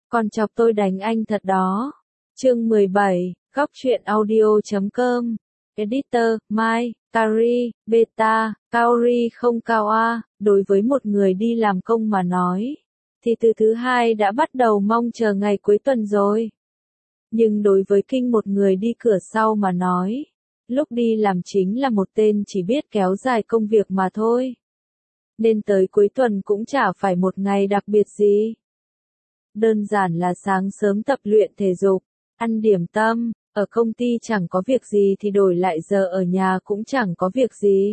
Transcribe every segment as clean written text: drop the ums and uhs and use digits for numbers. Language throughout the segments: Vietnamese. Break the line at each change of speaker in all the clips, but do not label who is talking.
Còn chọc tôi đánh anh thật đó. Chương 17, góc truyện audio.com. Editor, Mai, Kari, Beta, Kaori không cao a. Đối với một người đi làm công mà nói, thì từ thứ hai đã bắt đầu mong chờ ngày cuối tuần rồi. Nhưng đối với Kinh, một người đi cửa sau mà nói, lúc đi làm chính là một tên chỉ biết kéo dài công việc mà thôi. Nên tới cuối tuần cũng chả phải một ngày đặc biệt gì. Đơn giản là sáng sớm tập luyện thể dục, ăn điểm tâm, ở công ty chẳng có việc gì thì đổi lại giờ ở nhà cũng chẳng có việc gì.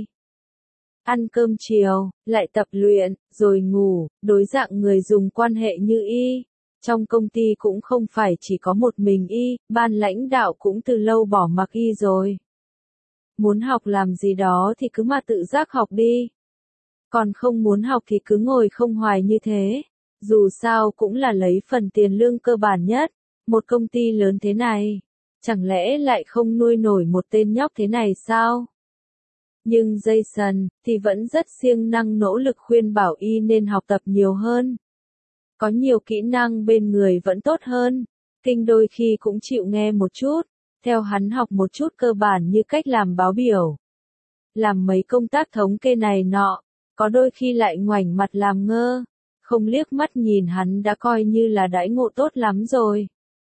Ăn cơm chiều, lại tập luyện, rồi ngủ, đối dạng người dùng quan hệ như Y. Trong công ty cũng không phải chỉ có một mình Y, ban lãnh đạo cũng từ lâu bỏ mặc Y rồi. Muốn học làm gì đó thì cứ mà tự giác học đi. Còn không muốn học thì cứ ngồi không hoài như thế. Dù sao cũng là lấy phần tiền lương cơ bản nhất. Một công ty lớn thế này, chẳng lẽ lại không nuôi nổi một tên nhóc thế này sao? Nhưng Jason thì vẫn rất siêng năng nỗ lực khuyên bảo Y nên học tập nhiều hơn. Có nhiều kỹ năng bên người vẫn tốt hơn. Kinh đôi khi cũng chịu nghe một chút, theo hắn học một chút cơ bản như cách làm báo biểu, làm mấy công tác thống kê này nọ, có đôi khi lại ngoảnh mặt làm ngơ, không liếc mắt nhìn hắn đã coi như là đãi ngộ tốt lắm rồi.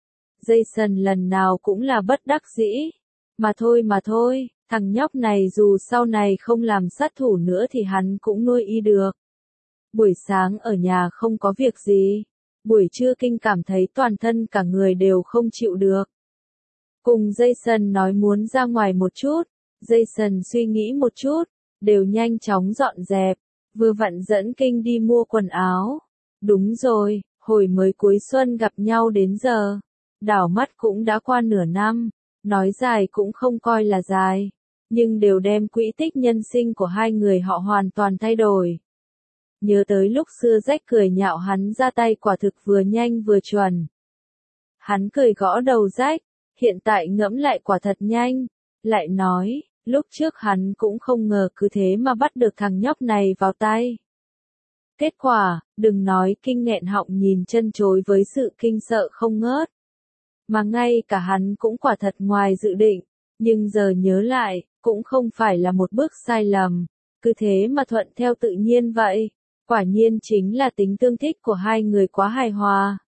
Jason lần nào cũng là bất đắc dĩ. Mà thôi, thằng nhóc này dù sau này không làm sát thủ nữa thì hắn cũng nuôi Y được. Buổi sáng ở nhà không có việc gì. Buổi trưa Kinh cảm thấy toàn thân cả người đều không chịu được. Cùng Jason nói muốn ra ngoài một chút. Jason suy nghĩ một chút, đều nhanh chóng dọn dẹp, vừa vặn dẫn Kinh đi mua quần áo. Đúng rồi, hồi mới cuối xuân gặp nhau đến giờ, đảo mắt cũng đã qua nửa năm, nói dài cũng không coi là dài, nhưng đều đem quỹ tích nhân sinh của hai người họ hoàn toàn thay đổi. Nhớ tới lúc xưa Jack cười nhạo hắn ra tay quả thực vừa nhanh vừa chuẩn. Hắn cười gõ đầu Jack, hiện tại ngẫm lại quả thật nhanh, lại nói, lúc trước hắn cũng không ngờ cứ thế mà bắt được thằng nhóc này vào tay. Kết quả, đừng nói Kinh nghẹn họng nhìn chân chối với sự kinh sợ không ngớt. Mà ngay cả hắn cũng quả thật ngoài dự định, nhưng giờ nhớ lại, cũng không phải là một bước sai lầm, cứ thế mà thuận theo tự nhiên vậy. Quả nhiên chính là tính tương thích của hai người quá hài hòa.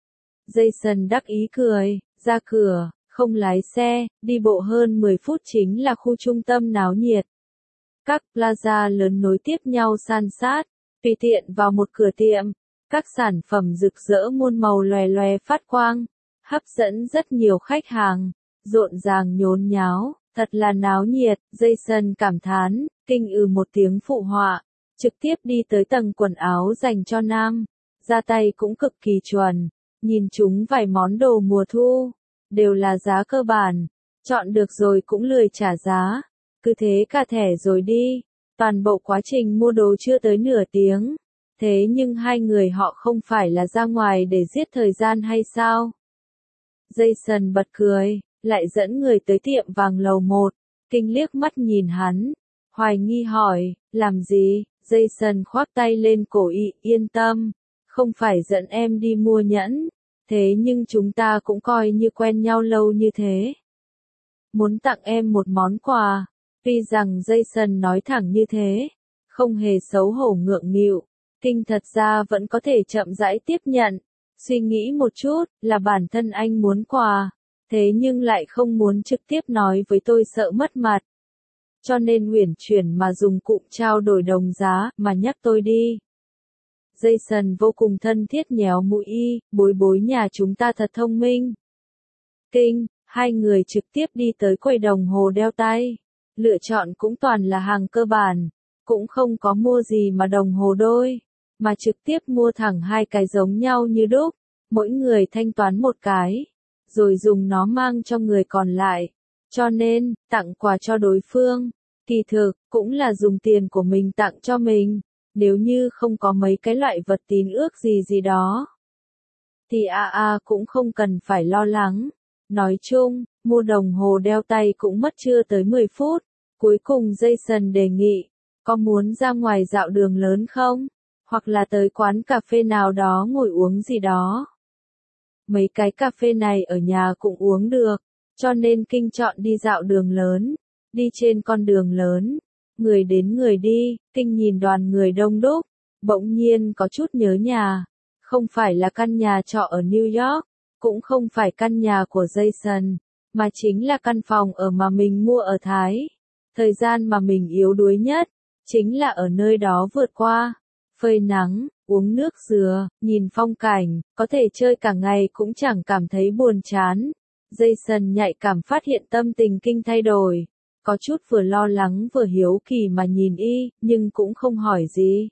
Jason đắc ý cười, ra cửa, không lái xe, đi bộ hơn 10 phút chính là khu trung tâm náo nhiệt. Các plaza lớn nối tiếp nhau san sát, tùy tiện vào một cửa tiệm, các sản phẩm rực rỡ muôn màu lòe lòe phát quang, hấp dẫn rất nhiều khách hàng, rộn ràng nhốn nháo, thật là náo nhiệt. Jason cảm thán, Kinh một tiếng phụ họa, trực tiếp đi tới tầng quần áo dành cho nam, ra tay cũng cực kỳ chuẩn, nhìn chúng vài món đồ mùa thu, đều là giá cơ bản, chọn được rồi cũng lười trả giá, cứ thế cả thẻ rồi đi. Toàn bộ quá trình mua đồ chưa tới nửa tiếng, thế nhưng hai người họ không phải là ra ngoài để giết thời gian hay sao? Jason bật cười, lại dẫn người tới tiệm vàng lầu 1, Kinh liếc mắt nhìn hắn, hoài nghi hỏi, làm gì? Jason khoác tay lên cổ Y, yên tâm, không phải dẫn em đi mua nhẫn, thế nhưng chúng ta cũng coi như quen nhau lâu như thế. Muốn tặng em một món quà. Tuy rằng Jason nói thẳng như thế, không hề xấu hổ ngượng nghịu, Kinh thật ra vẫn có thể chậm rãi tiếp nhận, suy nghĩ một chút, là bản thân anh muốn quà, thế nhưng lại không muốn trực tiếp nói với tôi sợ mất mặt. Cho nên uyển chuyển mà dùng cụm trao đổi đồng giá, mà nhắc tôi đi. Jason vô cùng thân thiết nhéo mũi Y, bối nhà chúng ta thật thông minh. Kinh, hai người trực tiếp đi tới quầy đồng hồ đeo tay. Lựa chọn cũng toàn là hàng cơ bản, cũng không có mua gì mà đồng hồ đôi, mà trực tiếp mua thẳng hai cái giống nhau như đúc, mỗi người thanh toán một cái, rồi dùng nó mang cho người còn lại. Cho nên, tặng quà cho đối phương, kỳ thực, cũng là dùng tiền của mình tặng cho mình, nếu như không có mấy cái loại vật tín ước gì đó, thì cũng không cần phải lo lắng. Nói chung, mua đồng hồ đeo tay cũng mất chưa tới 10 phút. Cuối cùng Jason đề nghị, có muốn ra ngoài dạo đường lớn không? Hoặc là tới quán cà phê nào đó ngồi uống gì đó. Mấy cái cà phê này ở nhà cũng uống được, cho nên Kinh chọn đi dạo đường lớn. Đi trên con đường lớn, người đến người đi, Kinh nhìn đoàn người đông đúc, bỗng nhiên có chút nhớ nhà. Không phải là căn nhà trọ ở New York, cũng không phải căn nhà của Jason, mà chính là căn phòng ở mà mình mua ở Thái. Thời gian mà mình yếu đuối nhất, chính là ở nơi đó vượt qua. Phơi nắng, uống nước dừa, nhìn phong cảnh, có thể chơi cả ngày cũng chẳng cảm thấy buồn chán. Jason nhạy cảm phát hiện tâm tình Kinh thay đổi. Có chút vừa lo lắng vừa hiếu kỳ mà nhìn y, nhưng cũng không hỏi gì.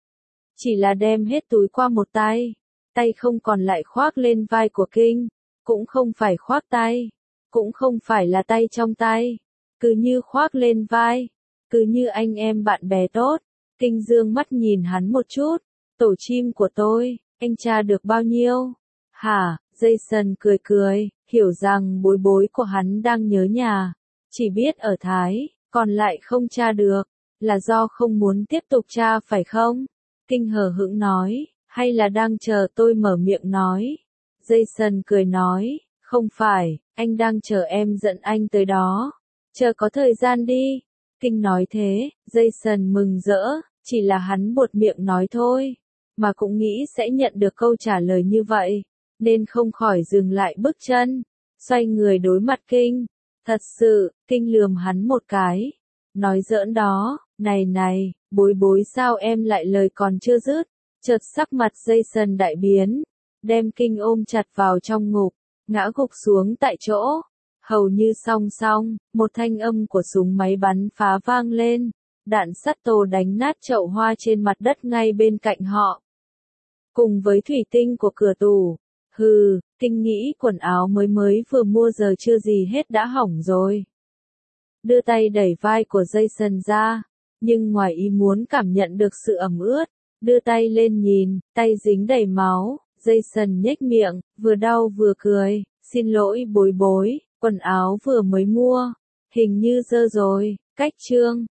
Chỉ là đem hết túi qua một tay. Tay không còn lại khoác lên vai của Kinh. Cũng không phải khoác tay. Cũng không phải là tay trong tay. Cứ như khoác lên vai. Cứ như anh em bạn bè tốt. Kinh dương mắt nhìn hắn một chút. Tổ chim của tôi, anh tra được bao nhiêu? Hả? Jason cười cười, hiểu rằng bối bối của hắn đang nhớ nhà. Chỉ biết ở Thái, còn lại không tra được. Là do không muốn tiếp tục tra phải không? Kinh hờ hững nói, hay là đang chờ tôi mở miệng nói? Jason cười nói, không phải, anh đang chờ em dẫn anh tới đó. Chờ có thời gian đi. Kinh nói thế, Jason mừng rỡ, chỉ là hắn buột miệng nói thôi. Mà cũng nghĩ sẽ nhận được câu trả lời như vậy, nên không khỏi dừng lại bước chân, xoay người đối mặt Kinh. Thật sự, Kinh lườm hắn một cái. Nói giỡn đó, này, bối bối sao em lại lời còn chưa dứt. Chợt sắc mặt Jason đại biến, đem Kinh ôm chặt vào trong ngực, ngã gục xuống tại chỗ. Hầu như song song, một thanh âm của súng máy bắn phá vang lên. Đạn sắt tô đánh nát chậu hoa trên mặt đất ngay bên cạnh họ. Cùng với thủy tinh của cửa tủ. Hừ, Kinh nghĩ quần áo mới vừa mua giờ chưa gì hết đã hỏng rồi. Đưa tay đẩy vai của Jason ra, nhưng ngoài ý muốn cảm nhận được sự ẩm ướt. Đưa tay lên nhìn, tay dính đầy máu. Jason nhếch miệng, vừa đau vừa cười. Xin lỗi bối bối, quần áo vừa mới mua. Hình như dơ rồi, cách chương.